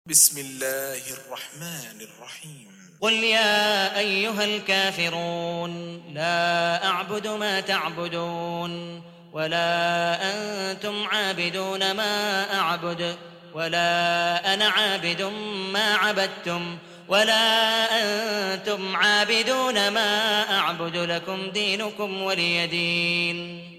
بسم الله الرحمن الرحيم قل يا أيها الكافرون لا أعبد ما تعبدون ولا أنتم عابدون ما أعبد ولا أنا عابد ما عبدتم ولا أنتم عابدون ما أعبد لكم دينكم ولي دين.